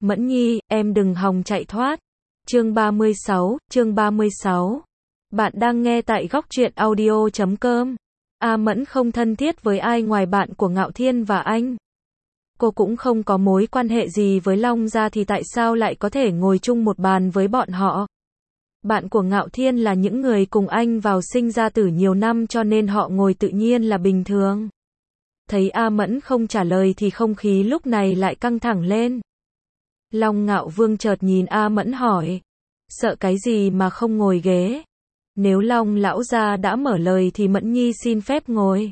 Mẫn Nhi, em đừng hòng chạy thoát. Chương 36. Bạn đang nghe tại góc truyện audio.com. A Mẫn không thân thiết với ai ngoài bạn của Ngạo Thiên và anh. Cô cũng không có mối quan hệ gì với Long gia thì tại sao lại có thể ngồi chung một bàn với bọn họ. Bạn của Ngạo Thiên là những người cùng anh vào sinh ra tử nhiều năm cho nên họ ngồi tự nhiên là bình thường. Thấy A Mẫn không trả lời thì không khí lúc này lại căng thẳng lên. Long Ngạo Vương chợt nhìn A Mẫn hỏi. Sợ cái gì mà không ngồi ghế? Nếu Long lão gia đã mở lời thì Mẫn Nhi xin phép ngồi.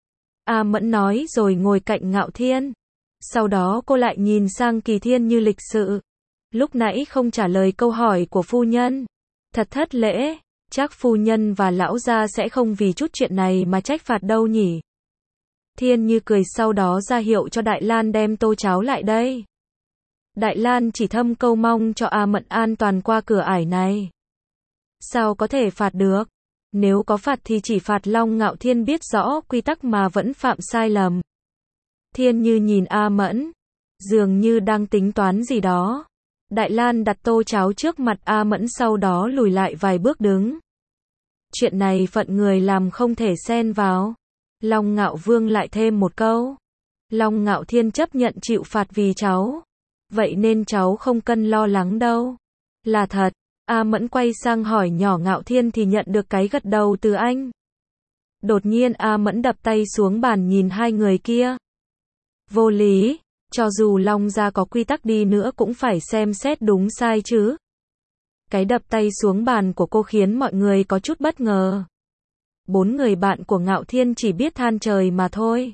A Mẫn nói rồi ngồi cạnh Ngạo Thiên. Sau đó cô lại nhìn sang Kỳ Thiên như lịch sự. Lúc nãy không trả lời câu hỏi của phu nhân. Thật thất lễ, chắc phu nhân và lão gia sẽ không vì chút chuyện này mà trách phạt đâu nhỉ. Thiên như cười sau đó ra hiệu cho Đại Lan đem tô cháo lại đây. Đại Lan chỉ thầm câu mong cho A Mẫn an toàn qua cửa ải này. Sao có thể phạt được? Nếu có phạt thì chỉ phạt Long Ngạo Thiên biết rõ quy tắc mà vẫn phạm sai lầm. Thiên như nhìn A Mẫn, dường như đang tính toán gì đó. Đại Lan đặt tô cháo trước mặt A Mẫn sau đó lùi lại vài bước đứng. Chuyện này phận người làm không thể xen vào. Long Ngạo Vương lại thêm một câu. Long Ngạo Thiên chấp nhận chịu phạt vì cháu. Vậy nên cháu không cần lo lắng đâu. Là thật. A Mẫn quay sang hỏi nhỏ Ngạo Thiên thì nhận được cái gật đầu từ anh. Đột nhiên A Mẫn đập tay xuống bàn nhìn hai người kia. Vô lý, cho dù Long gia có quy tắc đi nữa cũng phải xem xét đúng sai chứ. Cái đập tay xuống bàn của cô khiến mọi người có chút bất ngờ. Bốn người bạn của Ngạo Thiên chỉ biết than trời mà thôi.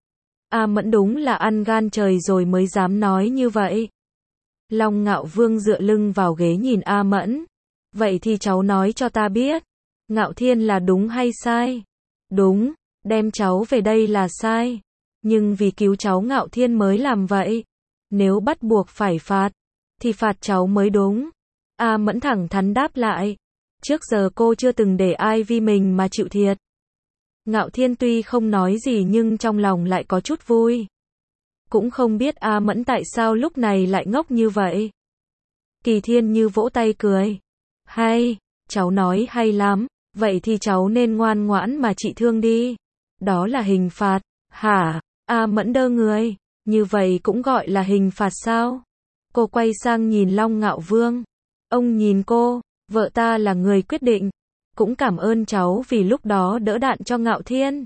A Mẫn đúng là ăn gan trời rồi mới dám nói như vậy. Long Ngạo Vương dựa lưng vào ghế nhìn A Mẫn. Vậy thì cháu nói cho ta biết. Ngạo Thiên là đúng hay sai? Đúng, đem cháu về đây là sai. Nhưng vì cứu cháu Ngạo Thiên mới làm vậy. Nếu bắt buộc phải phạt, thì phạt cháu mới đúng. A Mẫn thẳng thắn đáp lại. Trước giờ cô chưa từng để ai vì mình mà chịu thiệt. Ngạo Thiên tuy không nói gì nhưng trong lòng lại có chút vui. Cũng không biết A Mẫn tại sao lúc này lại ngốc như vậy. Kỳ Thiên như vỗ tay cười. Hay, cháu nói hay lắm, vậy thì cháu nên ngoan ngoãn mà trị thương đi. Đó là hình phạt. Hả? A Mẫn đơ người. Như vậy cũng gọi là hình phạt sao? Cô quay sang nhìn Long Ngạo Vương. Ông nhìn cô, vợ ta là người quyết định. Cũng cảm ơn cháu vì lúc đó đỡ đạn cho Ngạo Thiên.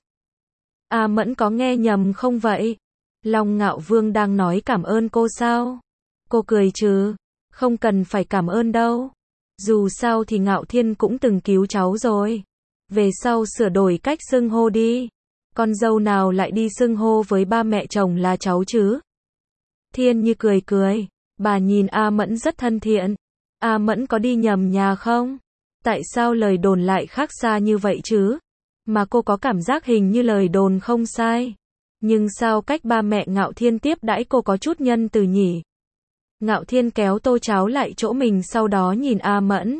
A Mẫn có nghe nhầm không vậy? Long Ngạo Vương đang nói cảm ơn cô sao? Cô cười trừ. Không cần phải cảm ơn đâu. Dù sao thì Ngạo Thiên cũng từng cứu cháu rồi. Về sau sửa đổi cách xưng hô đi. Con dâu nào lại đi xưng hô với ba mẹ chồng là cháu chứ? Thiên như cười cười. Bà nhìn A Mẫn rất thân thiện. A Mẫn có đi nhầm nhà không? Tại sao lời đồn lại khác xa như vậy chứ? Mà cô có cảm giác hình như lời đồn không sai. Nhưng sao cách ba mẹ Ngạo Thiên tiếp đãi cô có chút nhân từ nhỉ? Ngạo Thiên kéo tô cháo lại chỗ mình sau đó nhìn A Mẫn.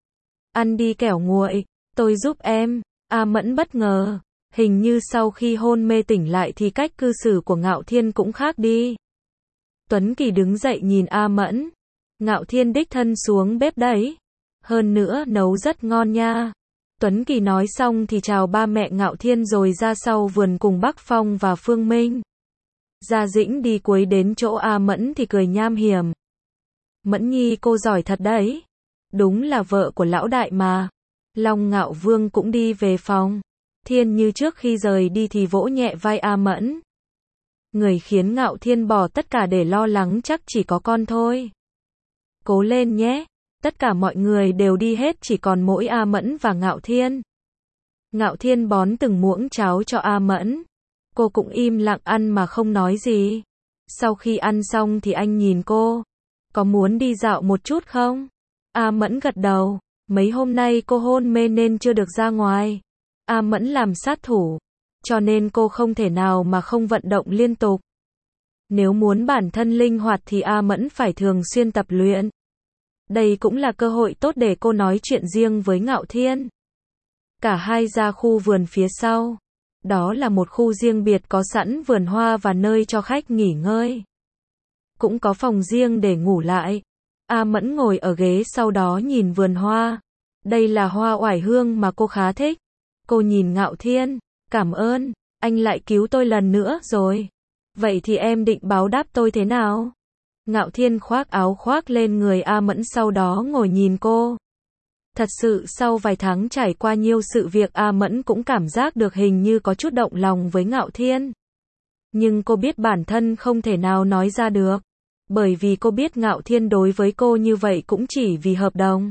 Ăn đi kẻo nguội, tôi giúp em. A Mẫn bất ngờ. Hình như sau khi hôn mê tỉnh lại thì cách cư xử của Ngạo Thiên cũng khác đi. Tuấn Kỳ đứng dậy nhìn A Mẫn. Ngạo Thiên đích thân xuống bếp đấy. Hơn nữa nấu rất ngon nha. Tuấn Kỳ nói xong thì chào ba mẹ Ngạo Thiên rồi ra sau vườn cùng Bắc Phong và Phương Minh. Gia Dĩnh đi cuối đến chỗ A Mẫn thì cười nham hiểm. Mẫn Nhi cô giỏi thật đấy. Đúng là vợ của lão đại mà. Long Ngạo Vương cũng đi về phòng. Thiên như trước khi rời đi thì vỗ nhẹ vai A Mẫn. Người khiến Ngạo Thiên bỏ tất cả để lo lắng chắc chỉ có con thôi. Cố lên nhé. Tất cả mọi người đều đi hết chỉ còn mỗi A Mẫn và Ngạo Thiên. Ngạo Thiên bón từng muỗng cháo cho A Mẫn. Cô cũng im lặng ăn mà không nói gì. Sau khi ăn xong thì anh nhìn cô. Có muốn đi dạo một chút không? A Mẫn gật đầu. Mấy hôm nay cô hôn mê nên chưa được ra ngoài. A Mẫn làm sát thủ. Cho nên cô không thể nào mà không vận động liên tục. Nếu muốn bản thân linh hoạt thì A Mẫn phải thường xuyên tập luyện. Đây cũng là cơ hội tốt để cô nói chuyện riêng với Ngạo Thiên. Cả hai ra khu vườn phía sau. Đó là một khu riêng biệt có sẵn vườn hoa và nơi cho khách nghỉ ngơi. cũng có phòng riêng để ngủ lại. A Mẫn ngồi ở ghế sau đó nhìn vườn hoa. Đây là hoa oải hương mà cô khá thích. Cô nhìn Ngạo Thiên, cảm ơn, anh lại cứu tôi lần nữa rồi. Vậy thì em định báo đáp tôi thế nào? Ngạo Thiên khoác áo khoác lên người A Mẫn sau đó ngồi nhìn cô. Thật sự sau vài tháng trải qua nhiều sự việc A Mẫn cũng cảm giác được hình như có chút động lòng với Ngạo Thiên. Nhưng cô biết bản thân không thể nào nói ra được. Bởi vì cô biết Ngạo Thiên đối với cô như vậy cũng chỉ vì hợp đồng.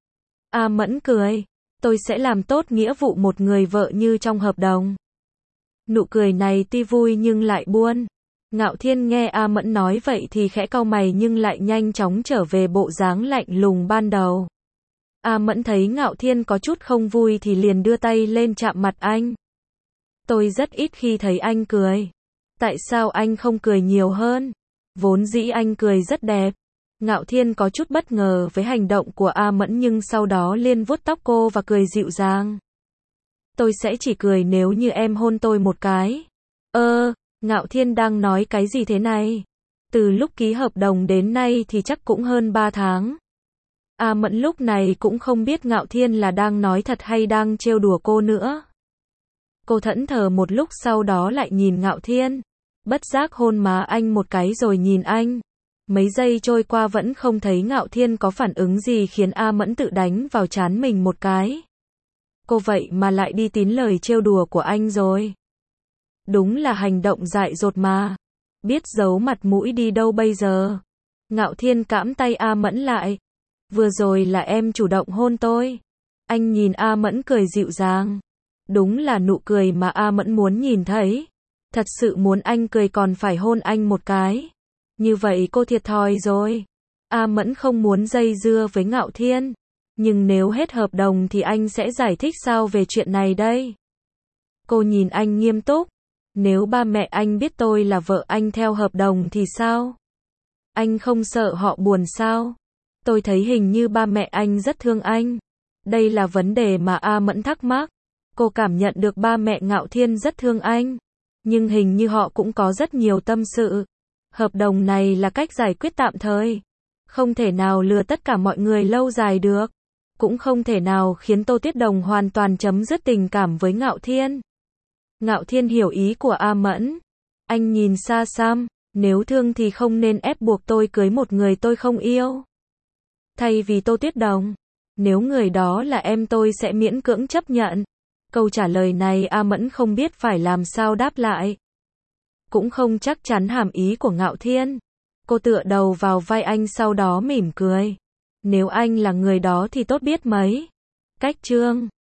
A Mẫn cười. Tôi sẽ làm tốt nghĩa vụ một người vợ như trong hợp đồng. Nụ cười này tuy vui nhưng lại buồn. Ngạo Thiên nghe A Mẫn nói vậy thì khẽ cau mày nhưng lại nhanh chóng trở về bộ dáng lạnh lùng ban đầu. A Mẫn thấy Ngạo Thiên có chút không vui thì liền đưa tay lên chạm mặt anh. Tôi rất ít khi thấy anh cười. Tại sao anh không cười nhiều hơn? Vốn dĩ anh cười rất đẹp. Ngạo Thiên có chút bất ngờ với hành động của A Mẫn nhưng sau đó liền vuốt tóc cô và cười dịu dàng. Tôi sẽ chỉ cười nếu như em hôn tôi một cái. Ngạo Thiên đang nói cái gì thế này? Từ lúc ký hợp đồng đến nay thì chắc cũng hơn 3 tháng. A Mẫn lúc này cũng không biết Ngạo Thiên là đang nói thật hay đang trêu đùa cô nữa. Cô thẫn thờ một lúc sau đó lại nhìn Ngạo Thiên. Bất giác hôn má anh một cái rồi nhìn anh. Mấy giây trôi qua vẫn không thấy Ngạo Thiên có phản ứng gì khiến A Mẫn tự đánh vào trán mình một cái. Cô vậy mà lại đi tín lời trêu đùa của anh rồi. Đúng là hành động dại dột mà. Biết giấu mặt mũi đi đâu bây giờ. Ngạo Thiên cõng tay A Mẫn lại. Vừa rồi là em chủ động hôn tôi. Anh nhìn A Mẫn cười dịu dàng. Đúng là nụ cười mà A Mẫn muốn nhìn thấy. Thật sự muốn anh cười còn phải hôn anh một cái. Như vậy cô thiệt thòi rồi. A Mẫn không muốn dây dưa với Ngạo Thiên. Nhưng nếu hết hợp đồng thì anh sẽ giải thích sao về chuyện này đây? Cô nhìn anh nghiêm túc. Nếu ba mẹ anh biết tôi là vợ anh theo hợp đồng thì sao? Anh không sợ họ buồn sao? Tôi thấy hình như ba mẹ anh rất thương anh. Đây là vấn đề mà A Mẫn thắc mắc. Cô cảm nhận được ba mẹ Ngạo Thiên rất thương anh. Nhưng hình như họ cũng có rất nhiều tâm sự. Hợp đồng này là cách giải quyết tạm thời. Không thể nào lừa tất cả mọi người lâu dài được. Cũng không thể nào khiến Tô Tiết Đồng hoàn toàn chấm dứt tình cảm với Ngạo Thiên. Ngạo Thiên hiểu ý của A Mẫn. Anh nhìn xa xăm. Nếu thương thì không nên ép buộc tôi cưới một người tôi không yêu. Thay vì Tô Tiết Đồng. Nếu người đó là em tôi sẽ miễn cưỡng chấp nhận. Câu trả lời này A Mẫn không biết phải làm sao đáp lại. Cũng không chắc chắn hàm ý của Ngạo Thiên. Cô tựa đầu vào vai anh sau đó mỉm cười. Nếu anh là người đó thì tốt biết mấy. Cách chương